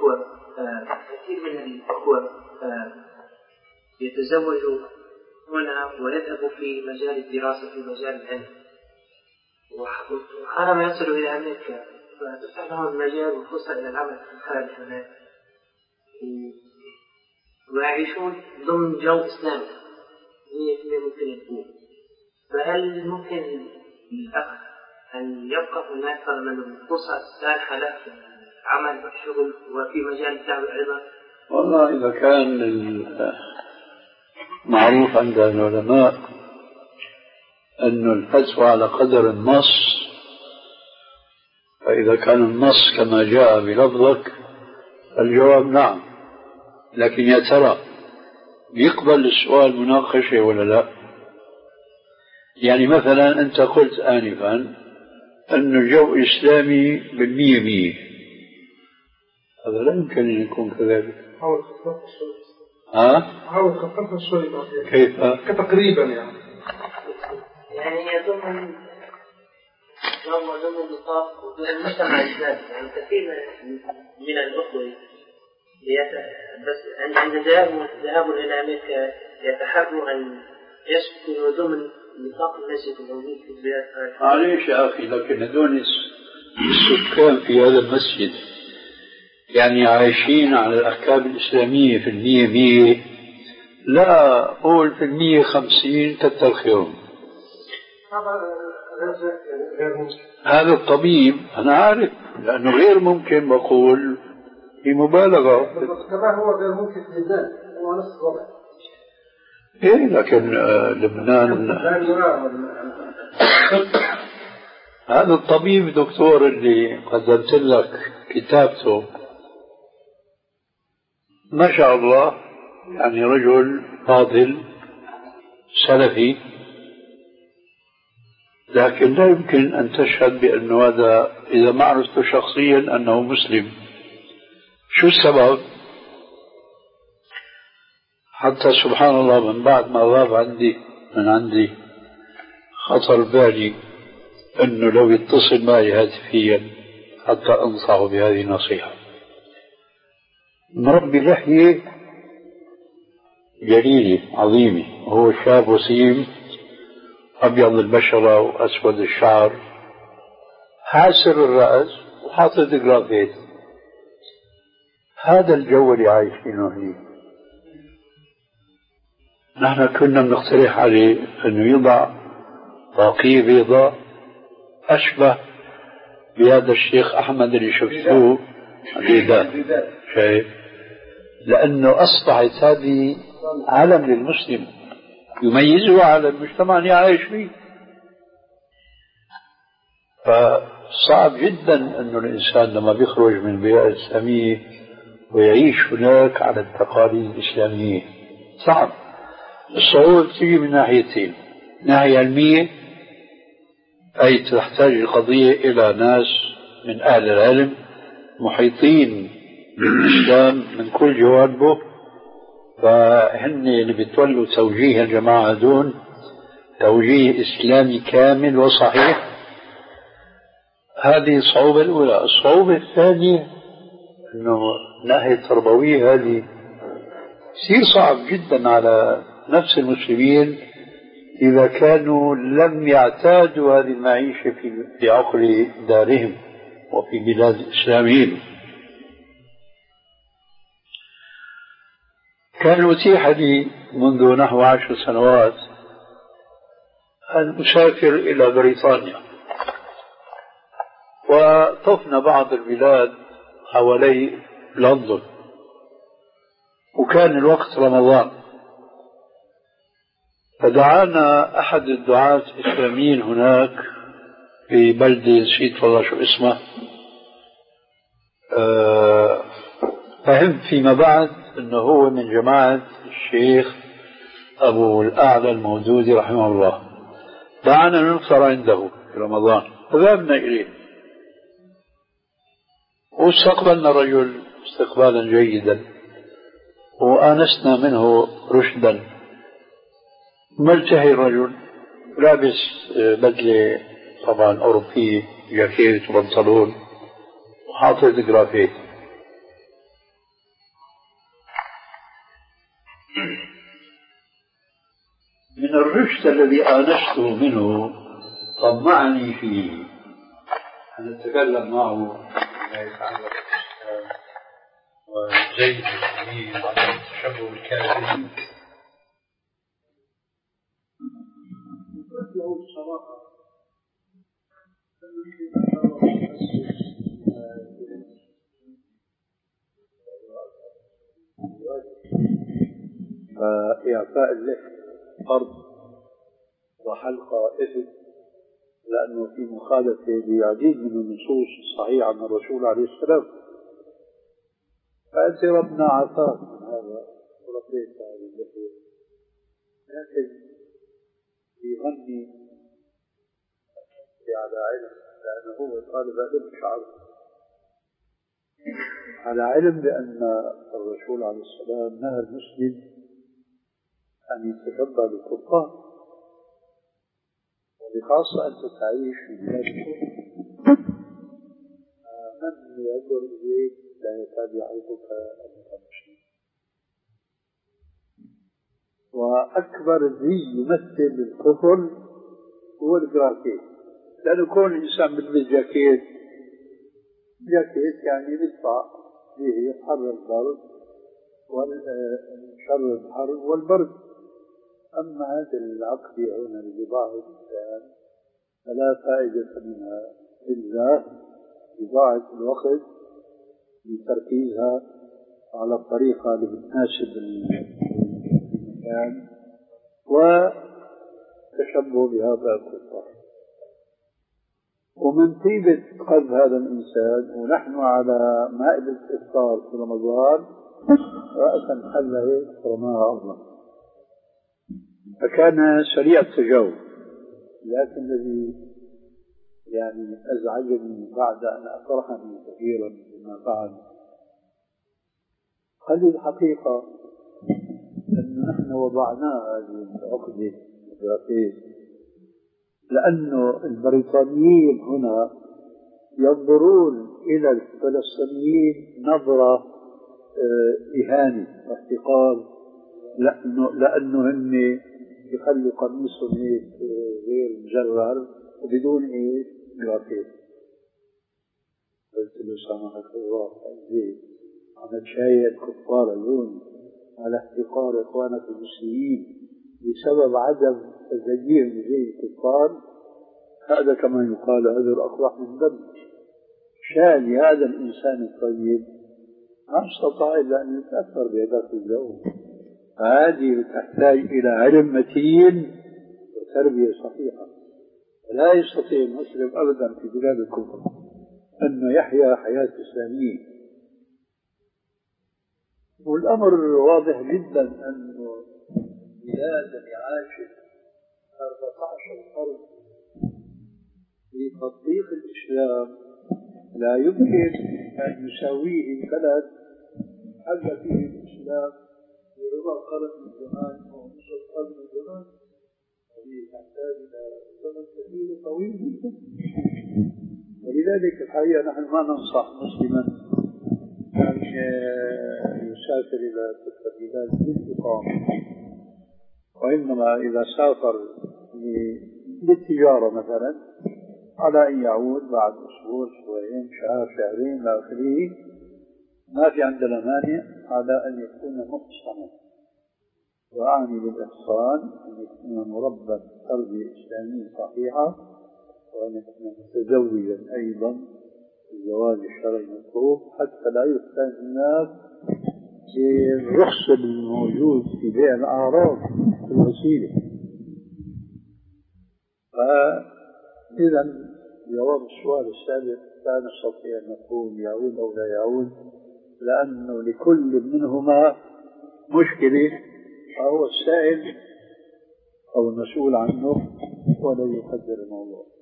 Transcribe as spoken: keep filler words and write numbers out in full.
الأخوة كثير من الأخوة يتزوجوا هنا ويذهبوا في مجال الدراسة في مجال العلم، وحالما يصلوا إلى أمريكا فتفتح لهم المجال والفرصة إلى العمل في الخارج هناك ويعيشون ضمن جو إسلامي مية بالمية ممكن يكون. فهل ممكن للأخ أن يبقى هناك من الفرصة السانحة له في العمل والشغل وفي مجال الدعوة أيضا؟ والله إذا كان معروف عند العلماء أن الفتوى على قدر النص، فإذا كان النص كما جاء بلفظك الجواب نعم، لكن يا ترى يقبل السؤال مناقشة ولا لا؟ يعني مثلا أنت قلت آنفا أن الجو إسلامي بالمية مية، هذا لا يمكن أن يكون كذلك. حاول خففها شوي. ها؟ حاول خففها شوي. كيف؟ كتقريبا يعني. يعني يضمن ضمن نطاق المجتمع الإسلامي، يعني كثير من الأخوة بس عند ذهاب إلى أمريكا يتحروا أن يسكنوا ضمن نطاق المسجد الموجود في البلاد. معليش يا أخي، لكن هذول السكان في هذا المسجد يعني عايشين على الأحكام الإسلامية في المية مية، لا قول في المية خمسين كتر خيرهم. هذا الطبيب أنا عارف لأنه غير ممكن بقول في مبالغة. كما هو غير ممكن في لبنان، هو نفس الوضع. إيه لكن آه لبنان هذا الطبيب دكتور اللي قدمت لك كتابته ما شاء الله، يعني رجل فاضل سلفي، لكن لا يمكن أن تشهد بأنه هذا إذا ما عرفته شخصيا أنه مسلم. شو السبب؟ حتى سبحان الله من بعد ما غاب عندي من عندي خطر بالي أنه لو يتصل معي هاتفيا حتى أنصحه بهذه النصيحة. مربي لحية جليلة عظيمة، هو شاب وسيم أبيض البشرة وأسود الشعر، حاسر الرأس وحاطط جرافيت. هذا الجو اللي عايشينه هناك. نحن كنا بنقترح عليه أنه يضع طاقية بيضاء أشبه بهذا الشيخ أحمد اللي شفتوه الرداء، شايف؟ لأنه أصبحت هذه علم للمسلم يميزه على المجتمع اللي عايش فيه. فصعب جدا أنه الإنسان لما بيخرج من البيئة الإسلامية ويعيش هناك على التقاليد الإسلامية صعب. الصعوبة تيجي من ناحيتين: ناحية علمية، أي تحتاج القضية إلى ناس من أهل العلم محيطين بالإسلام من كل جوانبه، فهن اللي بتولوا توجيه الجماعة دون توجيه إسلامي كامل وصحيح. هذه الصعوبة الأولى. الصعوبة الثانية أنه الناحية التربوية هذه يصير صعب جدا على نفس المسلمين إذا كانوا لم يعتادوا هذه المعيشة في عقر دارهم وفي بلاد الإسلاميين. كان أتيح لي منذ نحو عشر سنوات أن أسافر إلى بريطانيا، وطفنا بعض البلاد حوالي لندن، وكان الوقت رمضان، فدعانا أحد الدعاة الإسلاميين هناك في بلدة نسيت والله شو اسمه. أه فهمت فيما بعد أنه هو من جماعة الشيخ أبو الأعلى المودودي رحمه الله. دعانا نفطر عنده في رمضان، فذهبنا إليه واستقبلنا الرجل استقبالا جيدا وآنسنا منه رشدا. ملتهي الرجل، لابس بدلة طبعا أوروبية، جاكيت وبنطلون وحاطط جرافيت. من الرشد الذي آنسته منه طمعني فيه أن أتكلم معه ما يتعلق بالإسلام وزيد المسلمين وعدم التشبه بالكافرين. قلت له بصراحة فإعفاء اللحية فرض وحلقة إثم، لأنه في مخالفة لعديد من النصوص الصحيحة عن الرسول عليه السلام. فأنت ربنا عافاك من هذا وربيت هذه اللحية، لكن يغني على علم، لأنه هو طالب علم شعر على علم بأن الرسول عليه السلام نهى المسلم أن يتشبه بالكفار، وبخاصة أنت تعيش في بلاد الكفر، من ينظر إليك لا يكاد يعرفك أنك مسلم. وأكبر ذي يمثل الكفر هو الجراكيت، لأنه كون الإنسان بيلبس جاكيت، جاكيت يعني بيدفع به حر البرد والشر الحر والبرد. أما هذه العقدية هنا لبضاعة الإنسان فلا فائدة منها إلا بضاعة الوقت لتركيزها على الطريقة اللي بتناسب المكان وتشبه بهذا الكفار. ومن طيبة قلب هذا الإنسان ونحن على مائدة الإفطار في رمضان رأسا حله رماها الله، فكان سريع التجاوب. لكن الذي يعني أزعجني بعد أن أفرحني كثيرا بما فعل، هذه الحقيقة أن نحن وضعنا هذه العقدة الجغرافية لأن البريطانيين هنا ينظرون إلى الفلسطينيين نظرة إهانة واحتقار، لأنه لأنه هم يخلوا قميصهم هيك غير مجرر وبدون إيه جرافيت. قلت له سامحك الله زين، أنا شايف الكفار اليوم على احتقار إخوانك المسلمين بسبب عدم تزييهم زي الكفار، هذا كما يقال هذا الأقرح من دم. شان هذا الإنسان الطيب ما استطاع إلا أن يتأثر بهذاك الجو. هذه تحتاج إلى علم متين وتربية صحيحة. لا يستطيع المسلم أبدا في بلاد الكفر أنه يحيا حياة إسلامية. والأمر واضح جدا أنه بلاد عاشت أربعة عشر قرن في تطبيق الإسلام لا يمكن أن يساويه بلد حل فيه الإسلام في ربع قرن من زمان أو نصف قرن من زمان، وهي تحتاج إلى زمن كثير طويل جدا. ولذلك الحقيقة نحن ما ننصح مسلما أن يسافر إلى تلك البلاد للإقامة، وإنما إذا سافر للتجارة مثلا على أن يعود بعد أسبوع أسبوعين شهر شهرين إلى آخره، ما في عندنا مانع على أن يكون محصنا. وأعني بالإحصان أن يكون مربى تربية إسلامية صحيحة، وأن يكون متزوجا أيضا الزواج الشرعي المطلوب، حتى لا يفتن الناس بالرخص الموجود في بيع الأعراض في الوسيلة. فإذا جواب السؤال السابق لا نستطيع أن نقول يعود أو لا يعود، لأنه لكل منهما مشكلة، فهو السائل أو المسؤول عنه ولا يقدر الموضوع.